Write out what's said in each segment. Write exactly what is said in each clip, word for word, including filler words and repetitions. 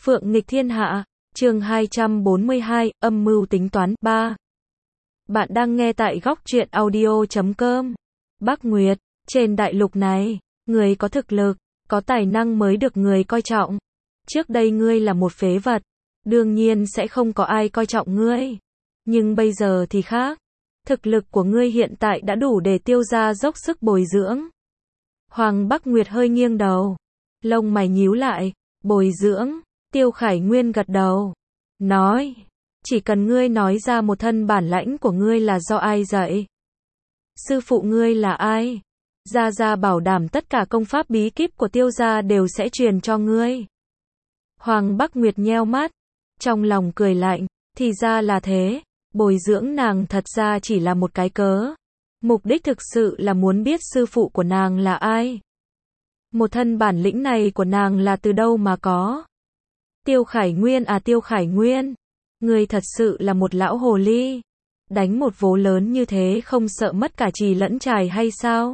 Phượng nghịch thiên hạ, chương hai trăm bốn mươi hai, âm mưu tính toán, ba. Bạn đang nghe tại góc truyện audio chấm com. Bắc Nguyệt, trên đại lục này, người có thực lực, có tài năng mới được người coi trọng. Trước đây ngươi là một phế vật, đương nhiên sẽ không có ai coi trọng ngươi. Nhưng bây giờ thì khác. Thực lực của ngươi hiện tại đã đủ để Tiêu gia dốc sức bồi dưỡng. Hoàng Bắc Nguyệt hơi nghiêng đầu, lông mày nhíu lại, bồi dưỡng. Tiêu Khải Nguyên gật đầu, nói, chỉ cần ngươi nói ra một thân bản lãnh của ngươi là do ai dạy. Sư phụ ngươi là ai? Gia Gia bảo đảm tất cả công pháp bí kíp của Tiêu gia đều sẽ truyền cho ngươi. Hoàng Bắc Nguyệt nheo mắt, trong lòng cười lạnh, thì ra là thế, bồi dưỡng nàng thật ra chỉ là một cái cớ. Mục đích thực sự là muốn biết sư phụ của nàng là ai. Một thân bản lĩnh này của nàng là từ đâu mà có? Tiêu Khải Nguyên à Tiêu Khải Nguyên, ngươi thật sự là một lão hồ ly. Đánh một vố lớn như thế không sợ mất cả trì lẫn trài hay sao?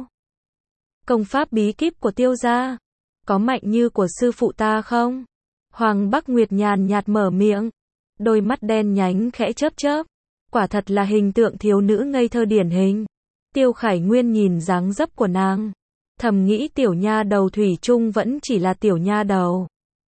Công pháp bí kíp của Tiêu gia, có mạnh như của sư phụ ta không? Hoàng Bắc Nguyệt nhàn nhạt mở miệng, đôi mắt đen nhánh khẽ chớp chớp, quả thật là hình tượng thiếu nữ ngây thơ điển hình. Tiêu Khải Nguyên nhìn dáng dấp của nàng, thầm nghĩ tiểu nha đầu thủy chung vẫn chỉ là tiểu nha đầu.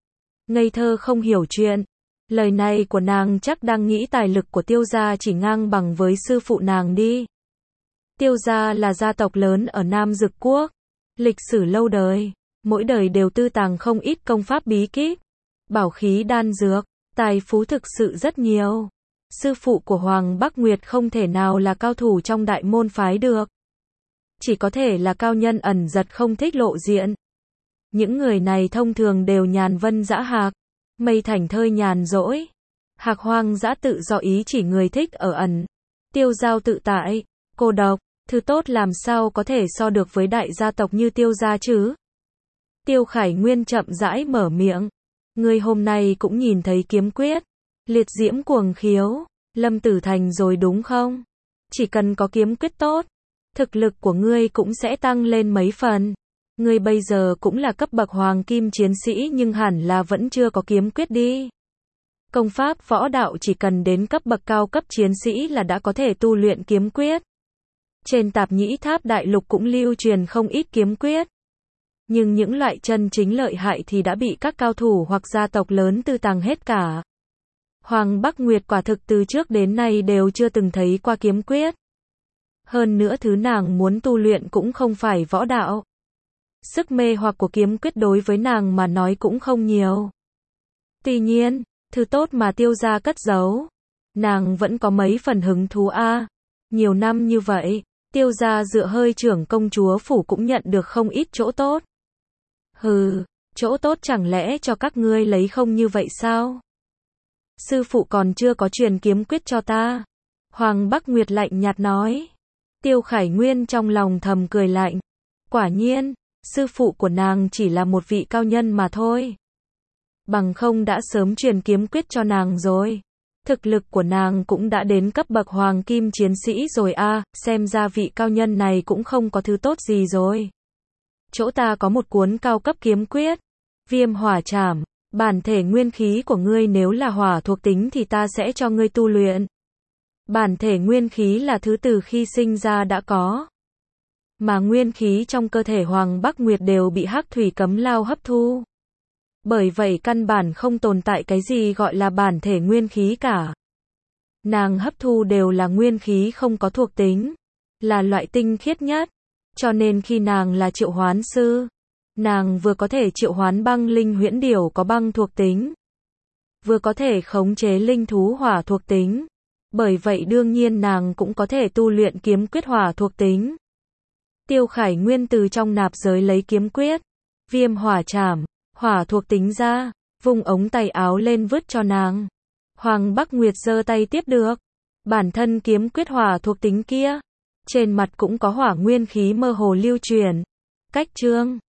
Ngây thơ không hiểu chuyện. Lời này của nàng chắc đang nghĩ tài lực của Tiêu gia chỉ ngang bằng với sư phụ nàng đi. Tiêu gia là gia tộc lớn ở Nam Dực Quốc, lịch sử lâu đời, mỗi đời đều tư tàng không ít công pháp bí kíp, bảo khí đan dược, tài phú thực sự rất nhiều. Sư phụ của Hoàng Bắc Nguyệt không thể nào là cao thủ trong đại môn phái được, chỉ có thể là cao nhân ẩn giật không thích lộ diện. Những người này thông thường đều nhàn vân dã hạc, mây thảnh thơi nhàn rỗi. Hạc hoang dã tự do ý chỉ người thích ở ẩn, tiêu giao tự tại, cô độc, thứ tốt làm sao có thể so được với đại gia tộc như Tiêu gia chứ? Tiêu Khải Nguyên chậm rãi mở miệng, ngươi hôm nay cũng nhìn thấy kiếm quyết, liệt diễm cuồng khiếu, Lâm Tử Thành rồi đúng không? Chỉ cần có kiếm quyết tốt, thực lực của ngươi cũng sẽ tăng lên mấy phần. Ngươi bây giờ cũng là cấp bậc hoàng kim chiến sĩ nhưng hẳn là vẫn chưa có kiếm quyết đi. Công pháp võ đạo chỉ cần đến cấp bậc cao cấp chiến sĩ là đã có thể tu luyện kiếm quyết. Trên Tạp Nhĩ Tháp đại lục cũng lưu truyền không ít kiếm quyết. Nhưng những loại chân chính lợi hại thì đã bị các cao thủ hoặc gia tộc lớn tư tàng hết cả. Hoàng Bắc Nguyệt quả thực từ trước đến nay đều chưa từng thấy qua kiếm quyết. Hơn nữa thứ nàng muốn tu luyện cũng không phải võ đạo. Sức mê hoặc của kiếm quyết đối với nàng mà nói cũng không nhiều. Tuy nhiên, thứ tốt mà Tiêu gia cất giấu, nàng vẫn có mấy phần hứng thú a. À. Nhiều năm như vậy, Tiêu gia dựa hơi trưởng công chúa phủ cũng nhận được không ít chỗ tốt. Hừ, chỗ tốt chẳng lẽ cho các ngươi lấy không như vậy sao? Sư phụ còn chưa có truyền kiếm quyết cho ta. Hoàng Bắc Nguyệt lạnh nhạt nói. Tiêu Khải Nguyên trong lòng thầm cười lạnh. Quả nhiên, sư phụ của nàng chỉ là một vị cao nhân mà thôi. Bằng không đã sớm truyền kiếm quyết cho nàng rồi. Thực lực của nàng cũng đã đến cấp bậc hoàng kim chiến sĩ rồi a, à, xem ra vị cao nhân này cũng không có thứ tốt gì rồi. Chỗ ta có một cuốn cao cấp kiếm quyết, Viêm Hỏa Trảm, bản thể nguyên khí của ngươi nếu là hỏa thuộc tính thì ta sẽ cho ngươi tu luyện. Bản thể nguyên khí là thứ từ khi sinh ra đã có. Mà nguyên khí trong cơ thể Hoàng Bắc Nguyệt đều bị hắc thủy cấm lao hấp thu. Bởi vậy căn bản không tồn tại cái gì gọi là bản thể nguyên khí cả. Nàng hấp thu đều là nguyên khí không có thuộc tính, là loại tinh khiết nhất. Cho nên khi nàng là triệu hoán sư, nàng vừa có thể triệu hoán băng linh huyễn điểu có băng thuộc tính, vừa có thể khống chế linh thú hỏa thuộc tính. Bởi vậy đương nhiên nàng cũng có thể tu luyện kiếm quyết hỏa thuộc tính. Tiêu Khải Nguyên từ trong nạp giới lấy kiếm quyết, Viêm Hỏa Trảm, hỏa thuộc tính ra, vung ống tay áo lên vứt cho nàng. Hoàng Bắc Nguyệt giơ tay tiếp được. Bản thân kiếm quyết hỏa thuộc tính kia, trên mặt cũng có hỏa nguyên khí mơ hồ lưu truyền. Cách chương